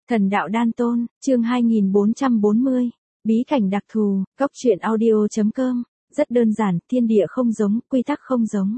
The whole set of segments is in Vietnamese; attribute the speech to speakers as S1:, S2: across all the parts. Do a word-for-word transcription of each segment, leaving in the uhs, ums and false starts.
S1: Thần đạo đan tôn, chương hai nghìn bốn trăm bốn mươi. Bí cảnh đặc thù, góc truyện audio.com. Rất đơn giản, thiên địa không giống, quy tắc không giống.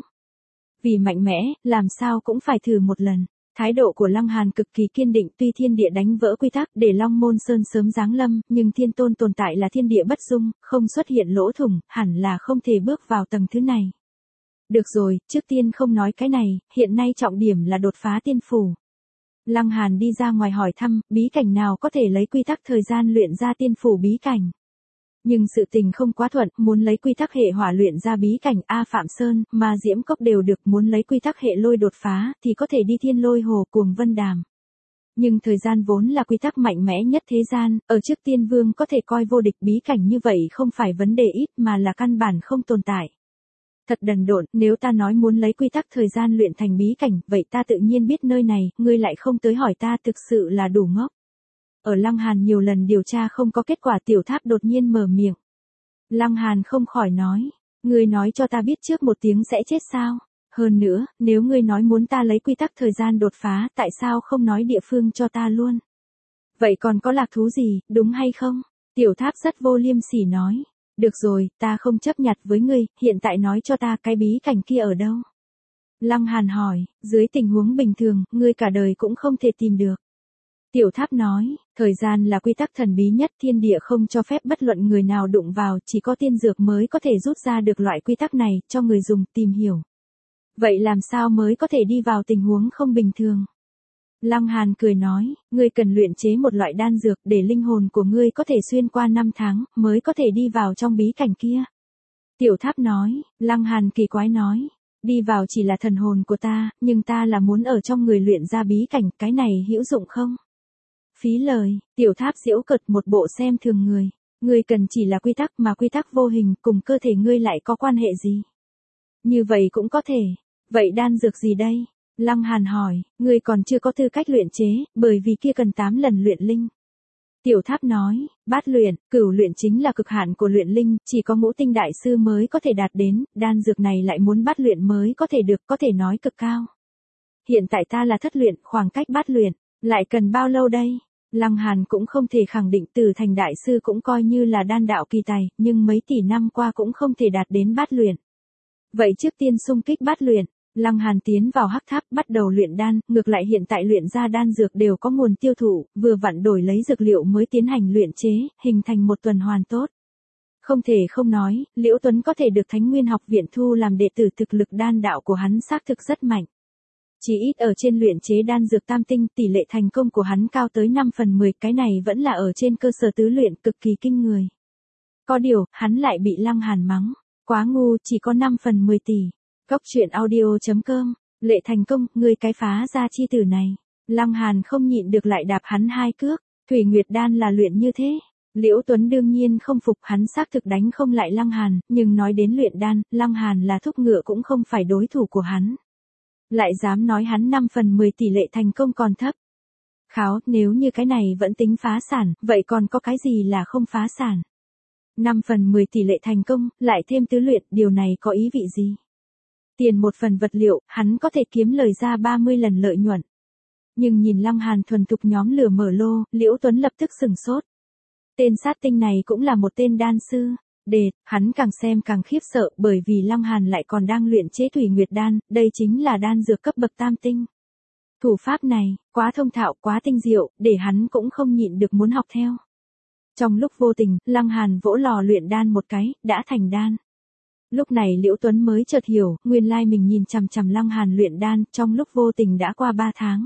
S1: Vì mạnh mẽ, làm sao cũng phải thử một lần. Thái độ của Lăng Hàn cực kỳ kiên định, tuy thiên địa đánh vỡ quy tắc để Long Môn Sơn sớm giáng lâm, nhưng thiên tôn tồn tại là thiên địa bất dung, không xuất hiện lỗ thủng, hẳn là không thể bước vào tầng thứ này. Được rồi, trước tiên không nói cái này, hiện nay trọng điểm là đột phá tiên phủ. Lăng Hàn đi ra ngoài hỏi thăm, bí cảnh nào có thể lấy quy tắc thời gian luyện ra tiên phủ bí cảnh. Nhưng sự tình không quá thuận, muốn lấy quy tắc hệ hỏa luyện ra bí cảnh A Phạm Sơn, mà Diễm Cốc đều được, muốn lấy quy tắc hệ lôi đột phá, thì có thể đi Thiên Lôi Hồ Cuồng Vân Đàm. Nhưng thời gian vốn là quy tắc mạnh mẽ nhất thế gian, ở trước tiên vương có thể coi vô địch, bí cảnh như vậy không phải vấn đề ít mà là căn bản không tồn tại. Thật đần độn, nếu ta nói muốn lấy quy tắc thời gian luyện thành bí cảnh, vậy ta tự nhiên biết nơi này, ngươi lại không tới hỏi ta, thực sự là đủ ngốc. Ở Lăng Hàn nhiều lần điều tra không có kết quả, Tiểu Tháp đột nhiên mở miệng. Lăng Hàn không khỏi nói, ngươi nói cho ta biết trước một tiếng sẽ chết sao? Hơn nữa, nếu ngươi nói muốn ta lấy quy tắc thời gian đột phá, tại sao không nói địa phương cho ta luôn? Vậy còn có lạc thú gì, đúng hay không? Tiểu Tháp rất vô liêm sỉ nói. Được rồi, ta không chấp nhặt với ngươi, hiện tại nói cho ta cái bí cảnh kia ở đâu? Lăng Hàn hỏi, dưới tình huống bình thường, ngươi cả đời cũng không thể tìm được. Tiểu Tháp nói, thời gian là quy tắc thần bí nhất, thiên địa không cho phép bất luận người nào đụng vào, chỉ có tiên dược mới có thể rút ra được loại quy tắc này, cho người dùng tìm hiểu. Vậy làm sao mới có thể đi vào tình huống không bình thường? Lăng Hàn cười nói, ngươi cần luyện chế một loại đan dược để linh hồn của ngươi có thể xuyên qua năm tháng, mới có thể đi vào trong bí cảnh kia. Tiểu Tháp nói, Lăng Hàn kỳ quái nói, đi vào chỉ là thần hồn của ta, nhưng ta là muốn ở trong người luyện ra bí cảnh, cái này hữu dụng không? Phí lời, Tiểu Tháp giễu cợt một bộ xem thường người, ngươi cần chỉ là quy tắc mà quy tắc vô hình cùng cơ thể ngươi lại có quan hệ gì? Như vậy cũng có thể, vậy đan dược gì đây? Lăng Hàn hỏi, ngươi còn chưa có tư cách luyện chế, bởi vì kia cần tám lần luyện linh. Tiểu Tháp nói, bát luyện, cửu luyện chính là cực hạn của luyện linh, chỉ có ngũ tinh đại sư mới có thể đạt đến, đan dược này lại muốn bát luyện mới có thể được, có thể nói cực cao. Hiện tại ta là thất luyện, khoảng cách bát luyện, lại cần bao lâu đây? Lăng Hàn cũng không thể khẳng định, từ thành đại sư cũng coi như là đan đạo kỳ tài, nhưng mấy tỷ năm qua cũng không thể đạt đến bát luyện. Vậy trước tiên xung kích bát luyện. Lăng Hàn tiến vào hắc tháp bắt đầu luyện đan, ngược lại hiện tại luyện ra đan dược đều có nguồn tiêu thụ, vừa vặn đổi lấy dược liệu mới tiến hành luyện chế, hình thành một tuần hoàn tốt. Không thể không nói, Liễu Tuấn có thể được Thánh Nguyên học viện thu làm đệ tử, thực lực đan đạo của hắn xác thực rất mạnh. Chỉ ít ở trên luyện chế đan dược tam tinh, tỷ lệ thành công của hắn cao tới năm phần mười, cái này vẫn là ở trên cơ sở tứ luyện, cực kỳ kinh người. Có điều, hắn lại bị Lăng Hàn mắng, quá ngu, chỉ có năm phần mười tỷ. Góc truyện audio.com, lệ thành công, ngươi cái phá ra chi tử này. Lăng Hàn không nhịn được lại đạp hắn hai cước, Thủy Nguyệt đan là luyện như thế. Liễu Tuấn đương nhiên không phục, hắn xác thực đánh không lại Lăng Hàn, nhưng nói đến luyện đan, Lăng Hàn là thúc ngựa cũng không phải đối thủ của hắn. Lại dám nói hắn năm phần mười tỷ lệ thành công còn thấp. Kháo, nếu như cái này vẫn tính phá sản, vậy còn có cái gì là không phá sản? năm phần mười tỷ lệ thành công, lại thêm tứ luyện, điều này có ý vị gì? Tiền một phần vật liệu, hắn có thể kiếm lời ra ba mươi lần lợi nhuận. Nhưng nhìn Lăng Hàn thuần thục nhóm lửa mở lô, Liễu Tuấn lập tức sừng sốt. Tên sát tinh này cũng là một tên đan sư. Đệt, hắn càng xem càng khiếp sợ, bởi vì Lăng Hàn lại còn đang luyện chế Thủy Nguyệt đan, đây chính là đan dược cấp bậc tam tinh. Thủ pháp này, quá thông thạo, quá tinh diệu, để hắn cũng không nhịn được muốn học theo. Trong lúc vô tình, Lăng Hàn vỗ lò luyện đan một cái, đã thành đan. Lúc này Liễu Tuấn mới chợt hiểu, nguyên lai mình nhìn chằm chằm Lăng Hàn luyện đan, trong lúc vô tình đã qua ba tháng.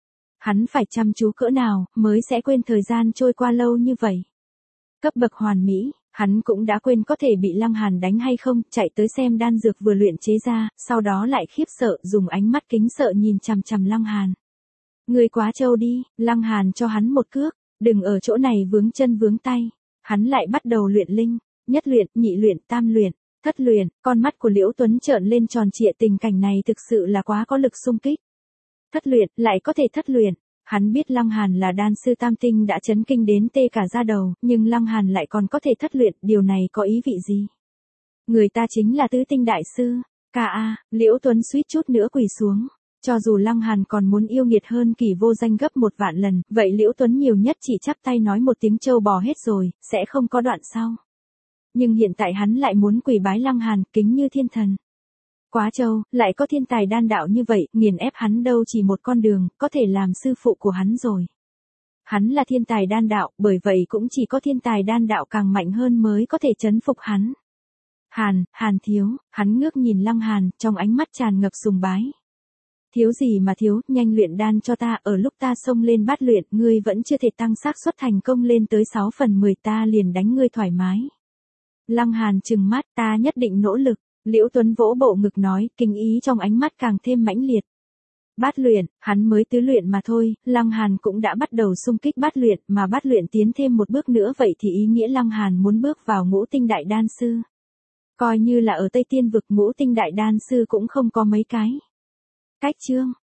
S1: Hắn phải chăm chú cỡ nào, mới sẽ quên thời gian trôi qua lâu như vậy. Cấp bậc hoàn mỹ, hắn cũng đã quên có thể bị Lăng Hàn đánh hay không, chạy tới xem đan dược vừa luyện chế ra, sau đó lại khiếp sợ, dùng ánh mắt kính sợ nhìn chằm chằm Lăng Hàn. Ngươi quá trâu đi, Lăng Hàn cho hắn một cước, đừng ở chỗ này vướng chân vướng tay. Hắn lại bắt đầu luyện linh, nhất luyện, nhị luyện, tam luyện. Thất luyện, con mắt của Liễu Tuấn trợn lên tròn trịa, tình cảnh này thực sự là quá có lực xung kích. Thất luyện, lại có thể thất luyện. Hắn biết Lăng Hàn là đan sư tam tinh đã chấn kinh đến tê cả da đầu, nhưng Lăng Hàn lại còn có thể thất luyện, điều này có ý vị gì? Người ta chính là tứ tinh đại sư. Ca a, Liễu Tuấn suýt chút nữa quỳ xuống. Cho dù Lăng Hàn còn muốn yêu nghiệt hơn Kỳ Vô Danh gấp một vạn lần, vậy Liễu Tuấn nhiều nhất chỉ chắp tay nói một tiếng trâu bò hết rồi, sẽ không có đoạn sau. Nhưng hiện tại hắn lại muốn quỳ bái Lăng Hàn, kính như thiên thần. Quá trâu, lại có thiên tài đan đạo như vậy, nghiền ép hắn đâu chỉ một con đường, có thể làm sư phụ của hắn rồi. Hắn là thiên tài đan đạo, bởi vậy cũng chỉ có thiên tài đan đạo càng mạnh hơn mới có thể chấn phục hắn. Hàn, Hàn thiếu, hắn ngước nhìn Lăng Hàn, trong ánh mắt tràn ngập sùng bái. Thiếu gì mà thiếu, nhanh luyện đan cho ta, ở lúc ta xông lên bát luyện, ngươi vẫn chưa thể tăng xác suất thành công lên tới sáu phần mười, ta liền đánh ngươi thoải mái. Lăng Hàn trừng mắt, ta nhất định nỗ lực. Liễu Tuấn vỗ bộ ngực nói, kinh ý trong ánh mắt càng thêm mãnh liệt. Bát luyện, hắn mới tứ luyện mà thôi, Lăng Hàn cũng đã bắt đầu xung kích bát luyện, mà bát luyện tiến thêm một bước nữa vậy thì ý nghĩa Lăng Hàn muốn bước vào ngũ tinh đại đan sư. Coi như là ở Tây Tiên vực ngũ tinh đại đan sư cũng không có mấy cái. Cách chương